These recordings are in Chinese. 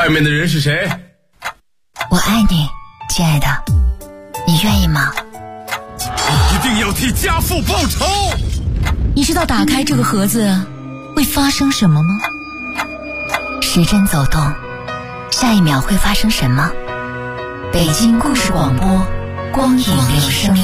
外面的人是谁？ 我爱你，亲爱的，你愿意吗？ 一定要替家父报仇！ 你知道打开这个盒子会发生什么吗？时针走动，下一秒会发生什么？北京故事广播，光影留声。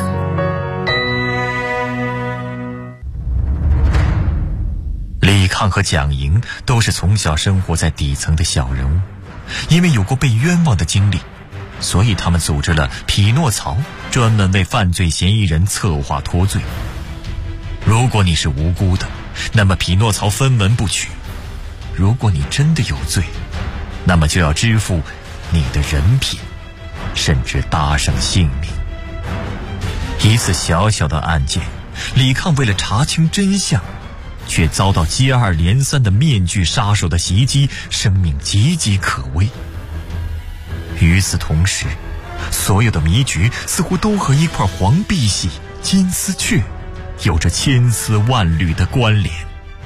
李抗和蒋莹都是从小生活在底层的小人物，因为有过被冤枉的经历，所以他们组织了匹诺曹，专门为犯罪嫌疑人策划脱罪。如果你是无辜的，那么匹诺曹分文不取；如果你真的有罪，那么就要支付你的人品，甚至搭上性命。一次小小的案件，李抗为了查清真相，却遭到接二连三的面具杀手的袭击，生命岌岌可危。与此同时，所有的迷局似乎都和一块黄碧玺金丝雀有着千丝万缕的关联。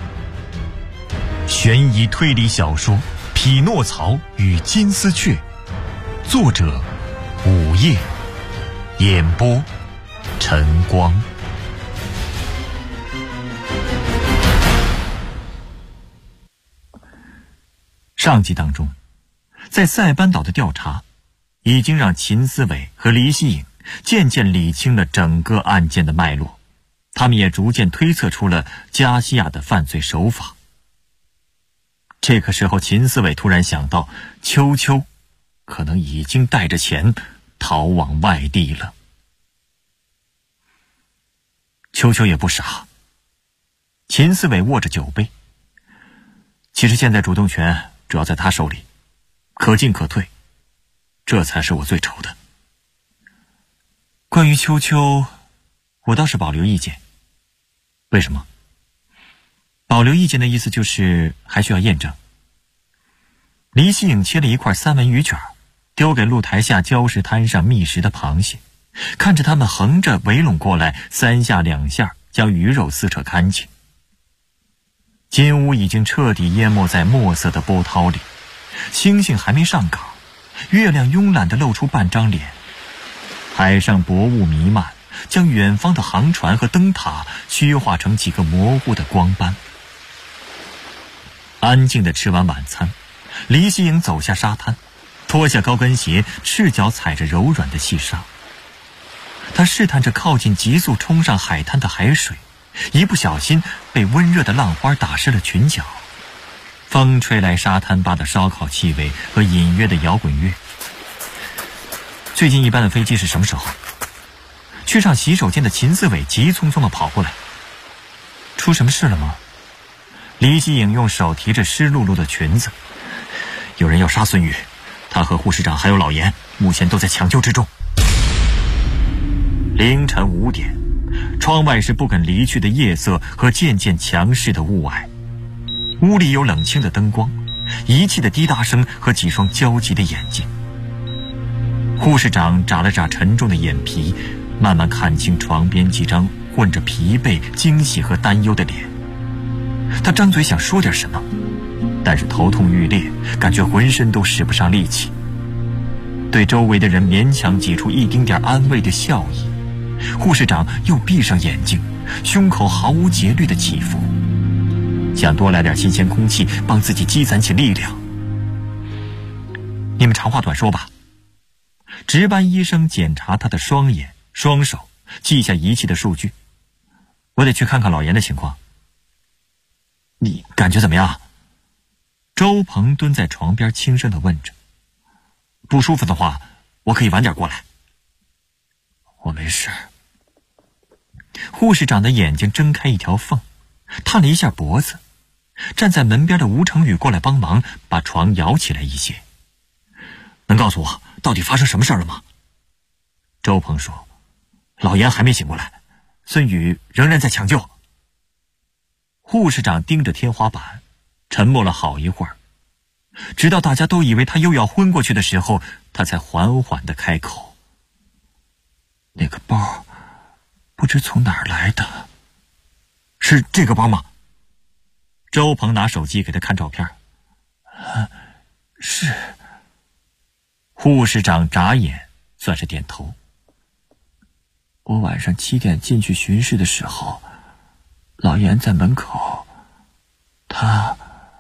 悬疑推理小说《匹诺曹与金丝雀》，作者午夜，演播晨光。上集当中，在塞班岛的调查已经让秦思伟和黎希颖渐渐理清了整个案件的脉络，他们也逐渐推测出了加西亚的犯罪手法。这个时候，秦思伟突然想到，秋秋可能已经带着钱逃往外地了。秋秋也不傻，秦思伟握着酒杯，其实现在主动权主要在他手里，可进可退，这才是我最愁的。关于秋秋，我倒是保留意见。为什么？保留意见的意思就是还需要验证。黎希颖切了一块三文鱼卷，丢给露台下礁石滩上觅食的螃蟹，看着他们横着围拢过来，三下两下将鱼肉撕扯干净。金乌已经彻底淹没在墨色的波涛里，星星还没上岗，月亮慵懒地露出半张脸。海上薄雾弥漫，将远方的航船和灯塔虚化成几个模糊的光斑。安静地吃完晚餐，黎希颖走下沙滩，脱下高跟鞋，赤脚踩着柔软的细沙。他试探着靠近急速冲上海滩的海水，一不小心被温热的浪花打湿了裙角。风吹来沙滩吧的烧烤气味和隐约的摇滚乐。最近一班的飞机是什么时候？去上洗手间的秦思伟急匆匆地跑过来。出什么事了吗？黎希颖用手提着湿漉漉的裙子。有人要杀孙宇，他和护士长还有老严目前都在抢救之中。凌晨5点，窗外是不肯离去的夜色和渐渐强势的雾霭。屋里有冷清的灯光，仪器的滴答声和几双焦急的眼睛。护士长眨了眨沉重的眼皮，慢慢看清床边几张混着疲惫、惊喜和担忧的脸。他张嘴想说点什么，但是头痛欲裂，感觉浑身都使不上力气。对周围的人勉强挤出一丁点安慰的笑意。护士长又闭上眼睛，胸口毫无节律的起伏，想多来点新鲜空气，帮自己积攒起力量。你们长话短说吧。值班医生检查他的双眼、双手，记下仪器的数据。我得去看看老严的情况。你感觉怎么样？周鹏蹲在床边轻声地问着。不舒服的话，我可以晚点过来。我没事。护士长的眼睛睁开一条缝，探了一下脖子。站在门边的吴成宇过来帮忙，把床摇起来一些。能告诉我到底发生什么事了吗？周鹏说，老严还没醒过来，孙宇仍然在抢救。护士长盯着天花板，沉默了好一会儿，直到大家都以为他又要昏过去的时候，他才缓缓地开口。那个包不知从哪儿来的。是这个包吗？周鹏拿手机给他看照片。 是。护士长眨眼，算是点头。我晚上7点进去巡视的时候，老严在门口，他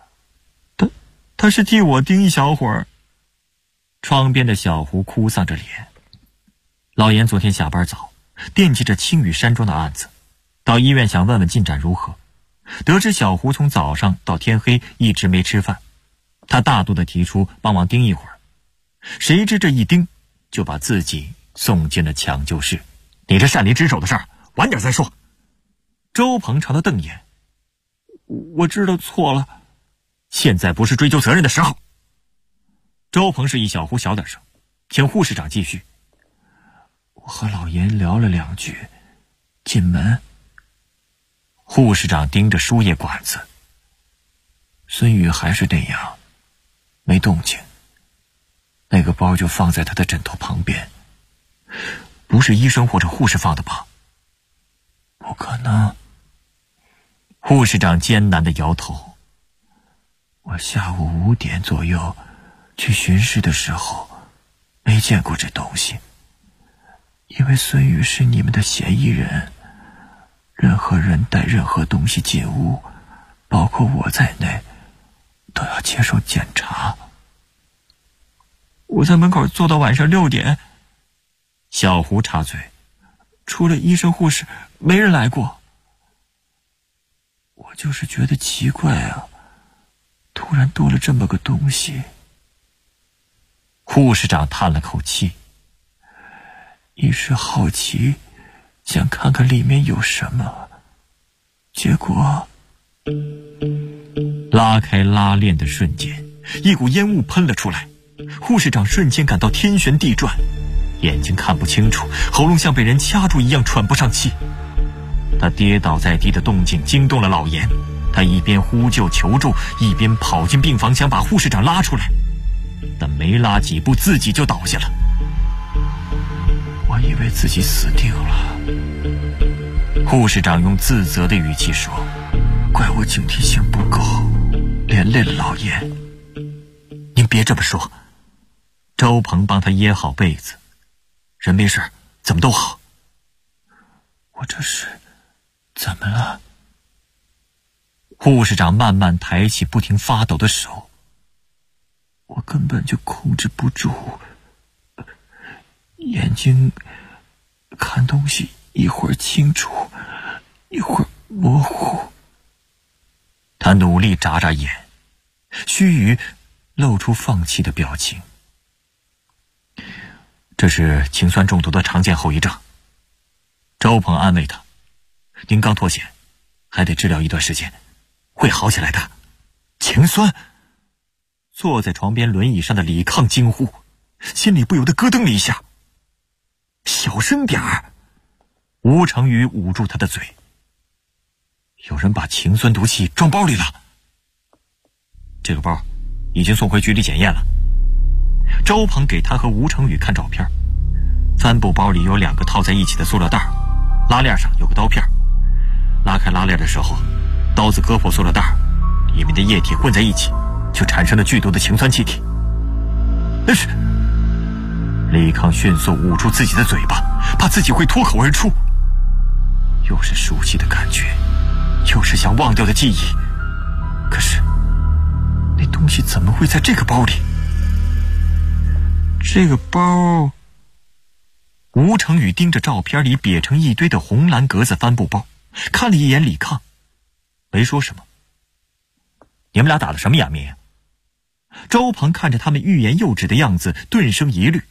是替我盯一小会儿。窗边的小胡哭丧着脸。老严昨天下班早，惦记着青羽山庄的案子，到医院想问问进展如何。得知小胡从早上到天黑一直没吃饭，他大度地提出帮忙盯一会儿。谁知这一盯就把自己送进了抢救室。你这擅离职守的事儿晚点再说。周鹏朝他瞪眼。我知道错了，现在不是追究责任的时候。周鹏示意小胡小点声，请护士长继续。我和老严聊了2句，进门。护士长盯着输液管子。孙宇还是那样，没动静。那个包就放在他的枕头旁边。不是医生或者护士放的吧？不可能。护士长艰难地摇头。我下午5点左右去巡视的时候，没见过这东西。因为孙宇是你们的嫌疑人，任何人带任何东西进屋，包括我在内，都要接受检查。我在门口坐到晚上6点。小胡插嘴，除了医生护士，没人来过。我就是觉得奇怪啊，突然多了这么个东西。护士长叹了口气，一时好奇，想看看里面有什么，结果拉开拉链的瞬间，一股烟雾喷了出来。护士长瞬间感到天旋地转，眼睛看不清楚，喉咙像被人掐住一样喘不上气。他跌倒在地的动静惊动了老严，他一边呼救求助，一边跑进病房想把护士长拉出来，但没拉几步自己就倒下了。我以为自己死定了。护士长用自责的语气说，怪我警惕性不够，连累了老严。您别这么说。周鹏帮他掖好被子。人没事，怎么都好。我这是怎么了？护士长慢慢抬起不停发抖的手。我根本就控制不住，眼睛看东西一会儿清楚，一会儿模糊。他努力眨眨眼，须臾露出放弃的表情。这是氰酸中毒的常见后遗症。周鹏安慰他，您刚脱险，还得治疗一段时间，会好起来的。氰酸？坐在床边轮椅上的李抗惊呼，心里不由得咯噔了一下。小声点儿。吴成宇捂住他的嘴。有人把氰酸毒气装包里了。这个包已经送回局里检验了。周鹏给他和吴成宇看照片，帆布包里有2个套在一起的塑料袋，拉链上有个刀片，拉开拉链的时候，刀子割破塑料袋，里面的液体混在一起，就产生了剧毒的氰酸气体。那是……李抗迅速捂住自己的嘴巴，怕自己会脱口而出。又是熟悉的感觉，又是想忘掉的记忆。可是那东西怎么会在这个包里？这个包……吴成宇盯着照片里瘪成一堆的红蓝格子帆布包，看了一眼李抗，没说什么。你们俩打的什么哑谜呀？周鹏看着他们欲言又止的样子，顿生疑虑。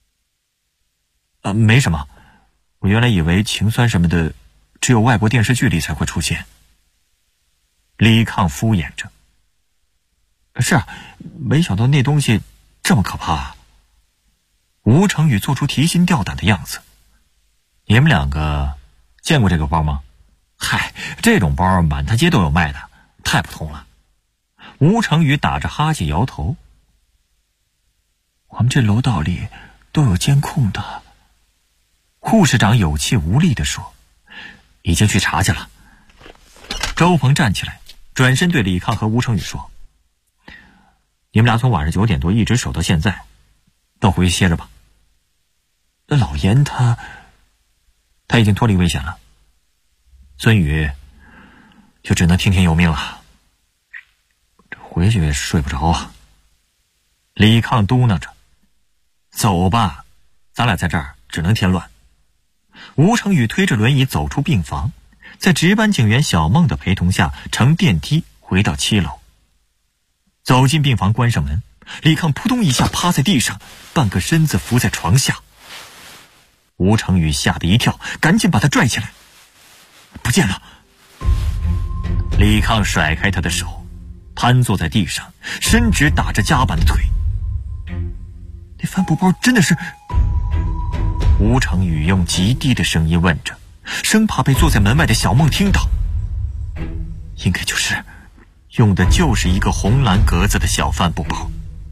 没什么，我原来以为氰酸什么的只有外国电视剧里才会出现。李抗敷衍着。是啊，没想到那东西这么可怕啊。吴成宇做出提心吊胆的样子。你们2个见过这个包吗？嗨，这种包满大街都有卖的，太普通了。吴成宇打着哈欠摇头。我们这楼道里都有监控的。护士长有气无力地说，已经去查去了。周鹏站起来，转身对李抗和吴成宇说， 你们俩从晚上9点多一直守到现在，都回去歇着吧。那老严他已经脱离危险了，孙宇就只能听天由命了。这回去也睡不着啊。李抗嘟囔着：“走吧，咱俩在这儿只能添乱。”吴成宇推着轮椅走出病房，在值班警员小孟的陪同下，乘电梯回到7楼。走进病房，关上门，李抗扑通一下趴在地上，半个身子伏在床下。吴成宇吓得一跳，赶紧把他拽起来。不见了！李抗甩开他的手，瘫坐在地上，伸直打着夹板的腿。那帆布包真的是……吴成宇用极低的声音问着，生怕被坐在门外的小孟听到。应该用的就是一个红蓝格子的小帆布包。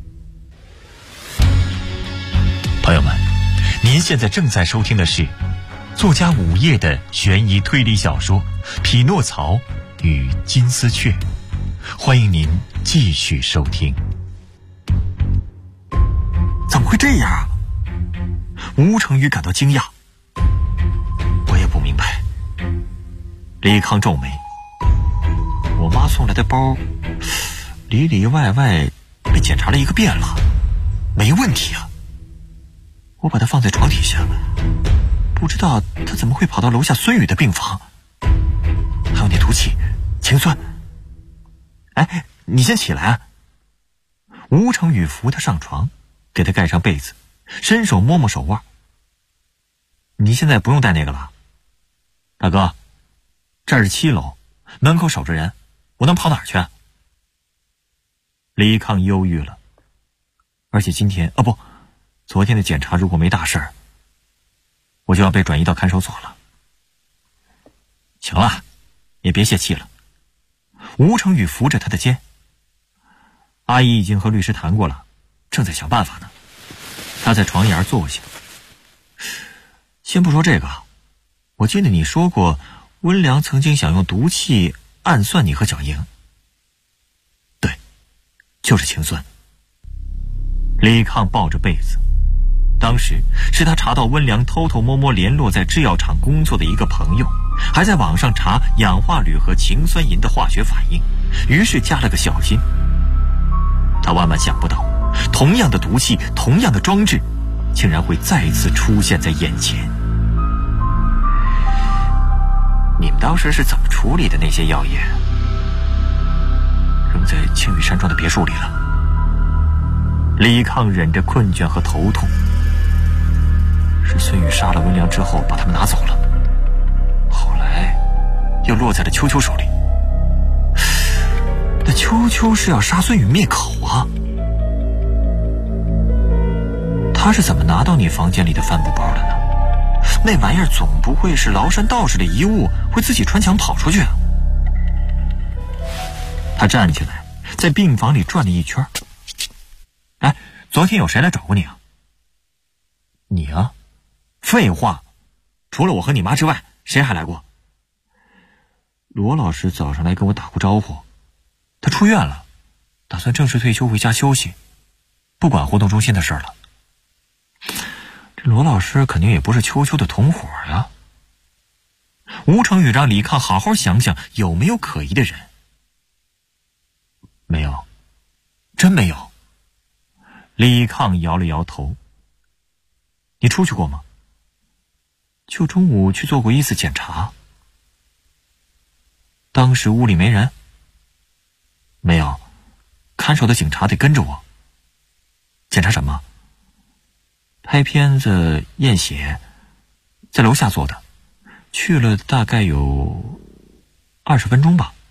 朋友们，您现在正在收听的是作家午夜的悬疑推理小说《匹诺曹与金丝雀》，欢迎您继续收听。怎么会这样啊？吴成宇感到惊讶。我也不明白。李抗皱眉，我妈送来的包里里外外被检查了一个遍了，没问题啊。我把它放在床底下，不知道他怎么会跑到楼下孙宇的病房。还有那毒气氰酸。哎，你先起来啊。吴成宇扶他上床，给他盖上被子，伸手摸摸手腕。你现在不用带那个了。大哥，这儿是7楼，门口守着人，我能跑哪儿去啊？李抗忧郁了。而且昨天的检查如果没大事儿，我就要被转移到看守所了。行了，也别泄气了。吴成宇扶着他的肩。阿姨已经和律师谈过了，正在想办法呢。他在床沿坐下。先不说这个，我记得你说过温良曾经想用毒气暗算你和小莹。对，就是氰酸。李抗抱着被子，当时是他查到温良偷偷摸摸联络在制药厂工作的一个朋友，还在网上查氧化铝和氰酸银的化学反应，于是加了个小心。他万万想不到，同样的毒气，同样的装置，竟然会再次出现在眼前。你们当时是怎么处理的那些药液？扔在青羽山庄的别墅里了。李抗忍着困倦和头痛。是孙宇杀了温良之后把他们拿走了，后来又落在了秋秋手里。那秋秋是要杀孙宇灭口啊。他是怎么拿到你房间里的帆布包的呢？那玩意儿总不会是崂山道士的遗物，会自己穿墙跑出去啊。他站起来，在病房里转了一圈。哎，昨天有谁来找过你啊？你啊？废话，除了我和你妈之外，谁还来过？罗老师早上来跟我打过招呼，他出院了，打算正式退休回家休息，不管活动中心的事了。这罗老师肯定也不是秋秋的同伙呀。吴成宇让李抗好好想想有没有可疑的人。没有，真没有。李抗摇了摇头。你出去过吗？就中午去做过1次检查。当时屋里没人？没有，看守的警察得跟着我。检查什么？拍片子、验血，在楼下做的，去了大概有20分钟吧。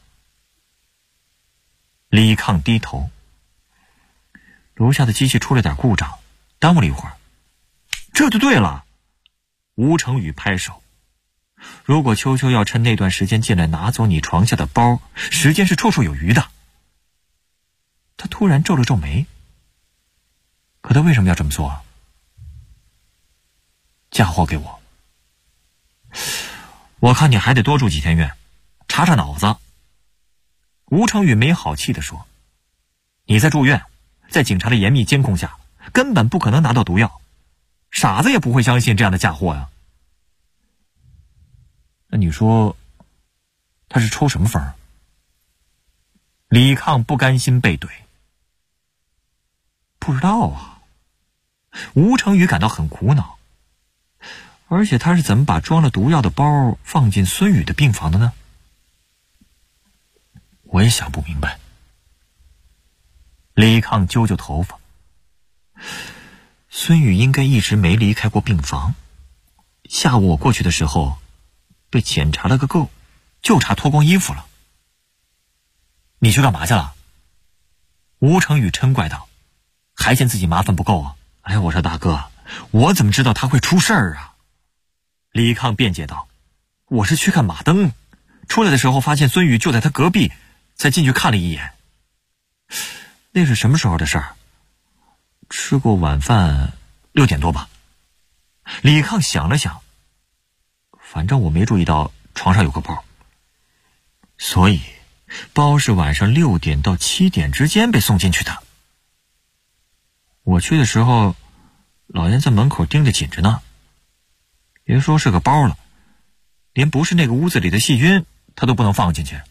李抗低头。楼下的机器出了点故障，耽误了一会儿。这就对了。吴成宇拍手。如果秋秋要趁那段时间进来拿走你床下的包，时间是绰绰有余的。他突然皱了皱眉。可他为什么要这么做啊？嫁祸给我。我看你还得多住几天院，查查脑子。吴成宇没好气地说，你在住院， 在警察的严密监控下，根本不可能拿到毒药，傻子也不会相信这样的嫁祸呀。那你说他是抽什么风？李抗不甘心被怼。不知道啊。吴成宇感到很苦恼，而且他是怎么把装了毒药的包放进孙宇的病房的呢？我也想不明白。李抗揪揪头发，孙宇应该一直没离开过病房，下午我过去的时候被检查了个够，就差脱光衣服了。你去干嘛去了？吴成宇嗔怪道，还嫌自己麻烦不够啊？哎，我说大哥，我怎么知道他会出事儿啊？李抗辩解道，我是去看马登，出来的时候发现孙宇就在他隔壁，才进去看了一眼。那是什么时候的事儿？吃过晚饭6点多吧。李抗想了想，反正我没注意到床上有个包，所以包是晚上6点到7点之间被送进去的。我去的时候，老严在门口盯着紧着呢，别说是个包了，连不是那个屋子里的细菌他都不能放进去。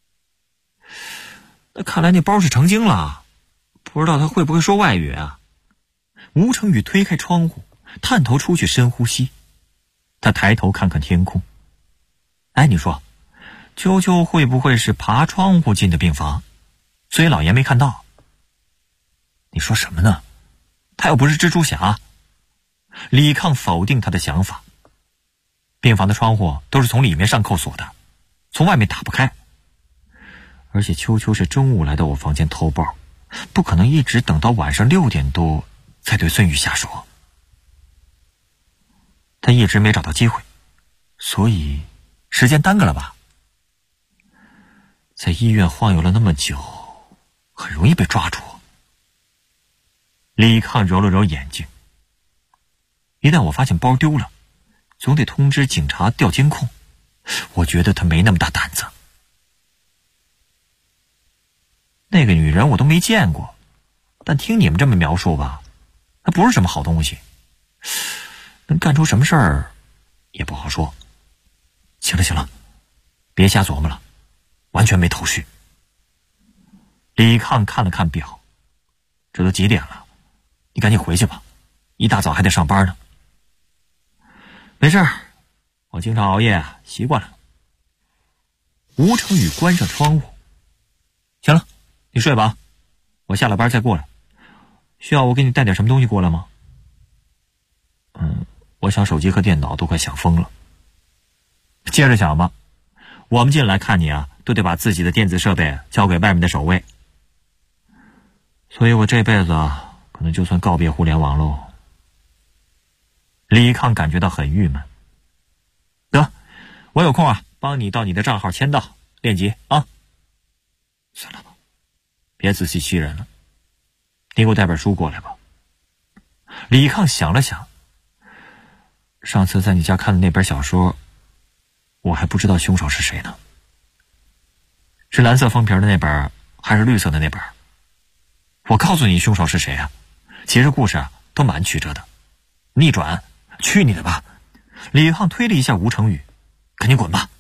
那看来那包是成精了，不知道他会不会说外语啊？吴成宇推开窗户，探头出去深呼吸，他抬头看看天空。哎，你说秋秋会不会是爬窗户进的病房，所以老严没看到？你说什么呢？他又不是蜘蛛侠。李抗否定他的想法，病房的窗户都是从里面上扣锁的，从外面打不开。而且秋秋是中午来到我房间偷包，不可能一直等到晚上6点多才对孙宇下手。他一直没找到机会，所以时间耽搁了吧？在医院晃悠了那么久，很容易被抓住。李抗揉了揉眼睛，一旦我发现包丢了，总得通知警察调监控。我觉得他没那么大胆子。那个女人我都没见过，但听你们这么描述吧，她不是什么好东西，能干出什么事儿也不好说。行了行了，别瞎琢磨了，完全没头绪。李抗看了看表，这都几点了？你赶紧回去吧，一大早还得上班呢。没事，我经常熬夜，习惯了。吴成宇关上窗户，行了，你睡吧，我下了班再过来。需要我给你带点什么东西过来吗？我想手机和电脑都快想疯了。接着想吧，我们进来看你啊，都得把自己的电子设备交给外面的守卫，所以我这辈子可能就算告别互联网喽。李抗感觉到很郁闷。得，我有空啊，帮你到你的账号签到练级啊。算了吧，别自欺欺人了，你给我带本书过来吧。李抗想了想，上次在你家看的那本小说，我还不知道凶手是谁呢。是蓝色封皮的那本还是绿色的那本？我告诉你凶手是谁啊，其实故事都蛮曲折的。逆转，去你的吧！李抗推了一下吴成宇，赶紧滚吧。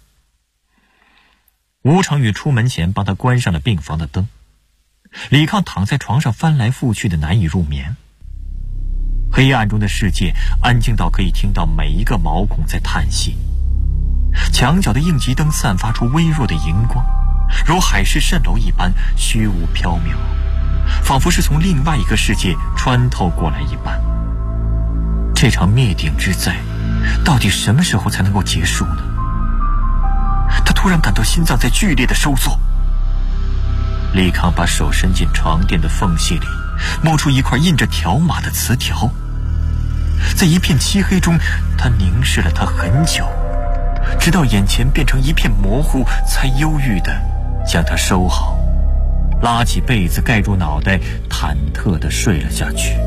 吴成宇出门前帮他关上了病房的灯。李抗躺在床上翻来覆去的难以入眠。黑暗中的世界安静到可以听到每一个毛孔在叹息。墙角的应急灯散发出微弱的荧光，如海市蜃楼一般虚无缥缈，仿佛是从另外一个世界穿透过来一般。这场灭顶之灾到底什么时候才能够结束呢？他突然感到心脏在剧烈的收缩。李抗把手伸进床垫的缝隙里，摸出一块印着条码的磁条。在一片漆黑中，他凝视了它很久，直到眼前变成一片模糊，才忧郁地将它收好，拉起被子盖住脑袋，忐忑地睡了下去。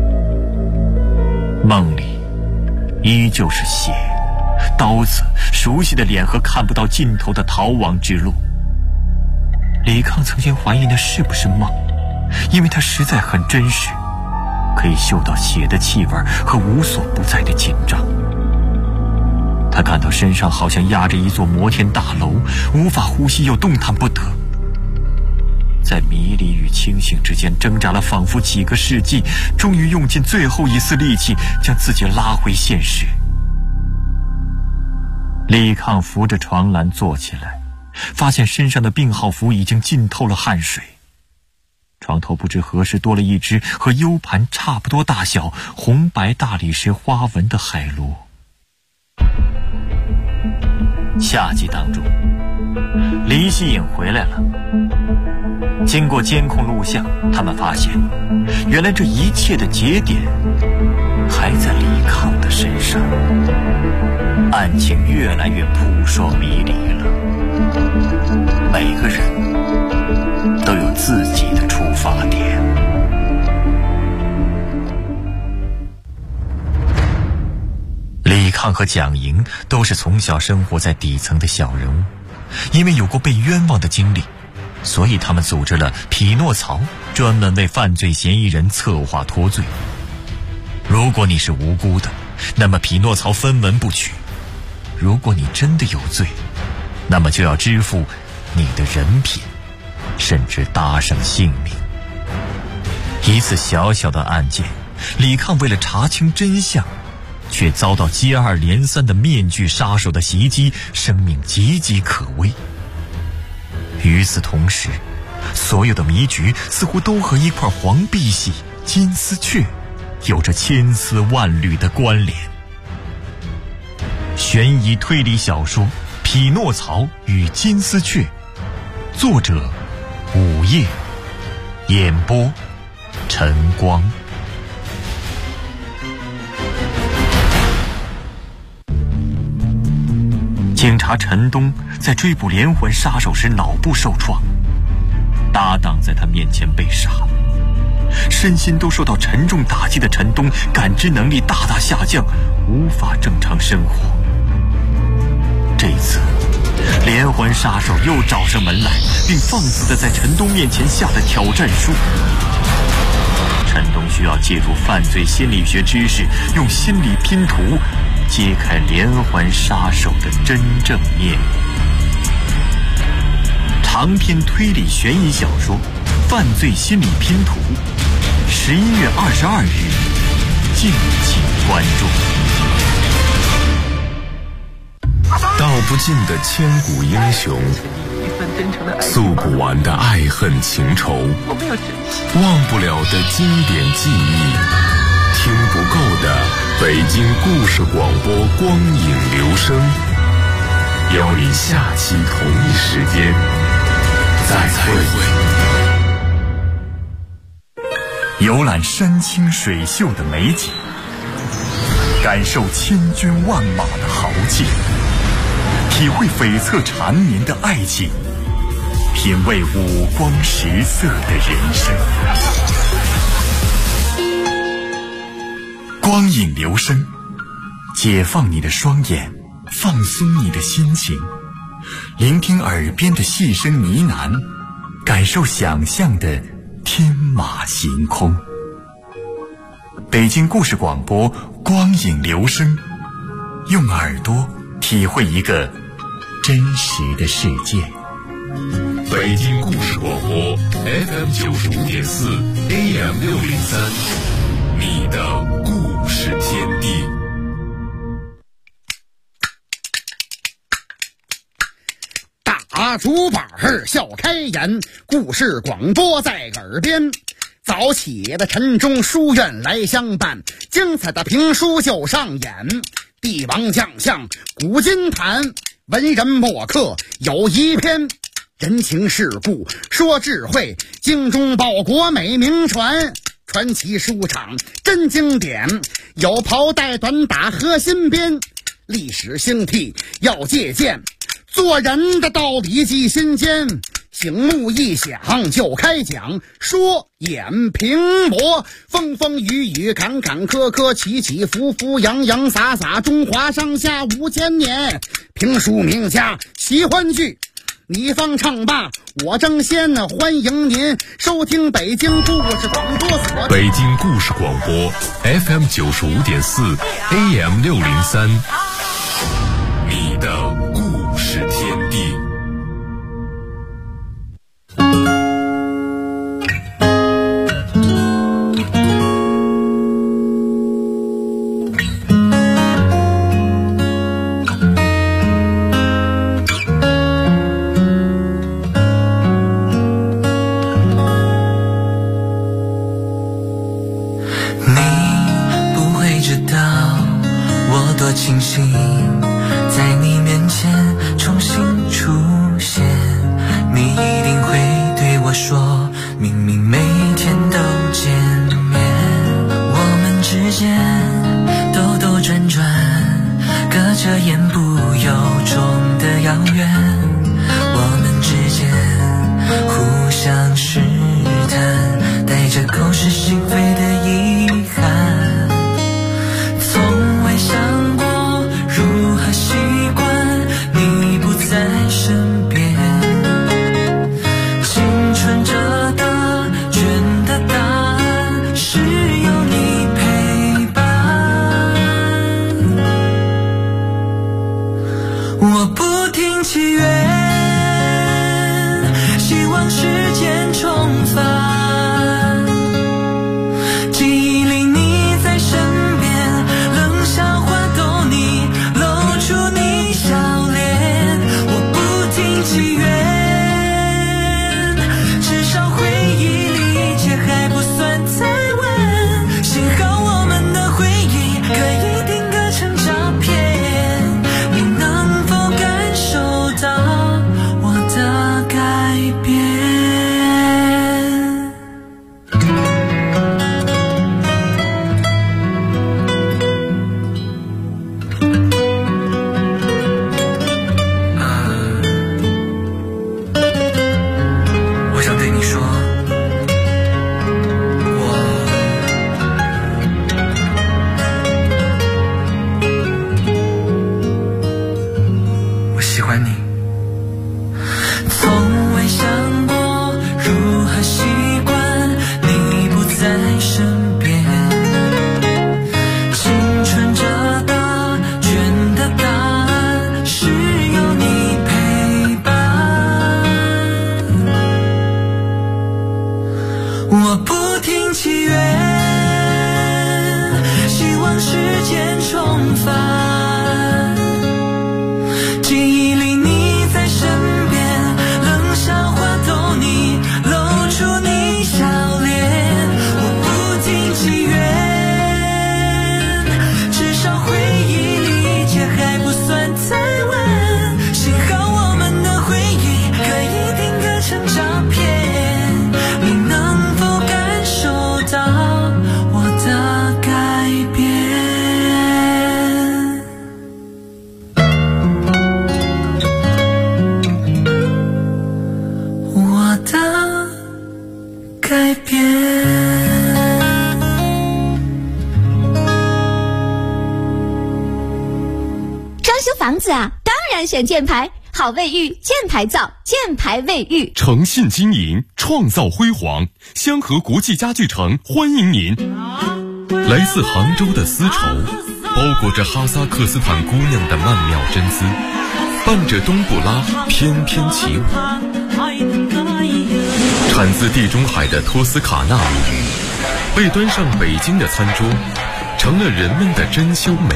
梦里依旧是血、刀子、熟悉的脸和看不到尽头的逃亡之路。李抗曾经怀疑那是不是梦， 因为它实在很真实，可以嗅到血的气味和无所不在的紧张。他感到身上好像压着一座摩天大楼，无法呼吸又动弹不得。在迷离与清醒之间挣扎了仿佛几个世纪，终于用尽最后一丝力气将自己拉回现实。李抗扶着床栏坐起来，发现身上的病号服已经浸透了汗水。床头不知何时多了一只和 U 盘差不多大小、红白大理石花纹的海螺。夏季当中，黎希颖回来了。经过监控录像，他们发现，原来这一切的节点还在李抗的身上。案情越来越扑朔迷离了。每个人都有自己的出发点。李抗和蒋莹都是从小生活在底层的小人物，因为有过被冤枉的经历，所以他们组织了匹诺曹，专门为犯罪嫌疑人策划脱罪。如果你是无辜的，那么匹诺曹分文不取；如果你真的有罪，那么就要支付你的人品，甚至搭上性命。一次小小的案件，李抗为了查清真相，却遭到接二连三的面具杀手的袭击，生命岌岌可危。与此同时，所有的迷局似乎都和一块黄碧玺、金丝雀有着千丝万缕的关联。悬疑推理小说《匹诺曹与金丝雀》，作者午夜，演播晨光。警察陈东在追捕连环杀手时脑部受创，搭档在他面前被杀，身心都受到沉重打击的陈东感知能力大大下降，无法正常生活。这次连环杀手又找上门来，并放肆地在陈东面前下了挑战书。陈东需要借助犯罪心理学知识，用心理拼图揭开连环杀手的真正面目。长篇推理悬疑小说《犯罪心理拼图》，11月22日，敬请关注。 道不尽的千古英雄，诉不完的爱恨情仇，忘不了的经典记忆，听不够的北京故事广播光影留声，邀你下期同一时间再会。 游览山清水秀的美景，感受千军万马的豪气，体会悱恻缠绵的爱情，品味五光十色的人生。光影留声，解放你的双眼，放松你的心情，聆听耳边的细声呢喃，感受想象的天马行空。北京故事广播光影留声，用耳朵体会一个真实的世界。 北京故事广播 FM 95.4 AM 603，你的故事天地。 大竹板笑开颜，故事广播在耳边。早起的晨钟书院来相伴，精彩的评书就上演。帝王将相古今谈，文人墨客有一篇。人情世故说智慧，精忠报国美名传。传奇书场真经典，有袍带短打和新编。历史兴替要借鉴，做人的道理记心间。醒目一响就开讲，说演评驳，风风雨雨坎坎坷坷，起起伏伏洋洋洒洒，中华上下5000年。评书名家喜欢剧， 你方唱罢我争先，欢迎您收听北京故事广播所。 北京故事广播 FM 95.4 AM 603，你的故事天地。 庆幸在你面前重新出现，你一定会对我说，明明每天都见面，我们之间兜兜转转，隔着言不由衷的遥远，我们之间互相试探，带着口是心非的遗憾，从未想过如何习惯你不在身边，青春这大卷的答案是有你陪伴，我不停祈愿，希望时间重返，记忆里你在身边，冷笑话逗你，露出你笑脸，我不停祈愿，至少回忆里一切还不算太晚，幸好我们的回忆可以定格成照片，你能否感受到我的改变？我想对你说，我喜欢你。从未想过如何习惯你不在身边，青春这大卷的答案是有你陪伴，我不停祈愿，希望时间重返，记忆里你在身边，冷笑话逗你，露出你笑脸，我不停祈愿，至少回忆里一切还不算太晚，幸好我们的回忆可以定格成照片，你能否感受到我的改变？我的改变。 装修房子啊，当然选箭牌，好卫浴，箭牌造，箭牌卫浴。 诚信经营，创造辉煌。香河国际家具城欢迎您。来自杭州的丝绸，包裹着哈萨克斯坦姑娘的曼妙真姿，伴着冬不拉翩翩起舞。产自地中海的托斯卡纳米，被端上北京的餐桌，成了人们的珍馐美。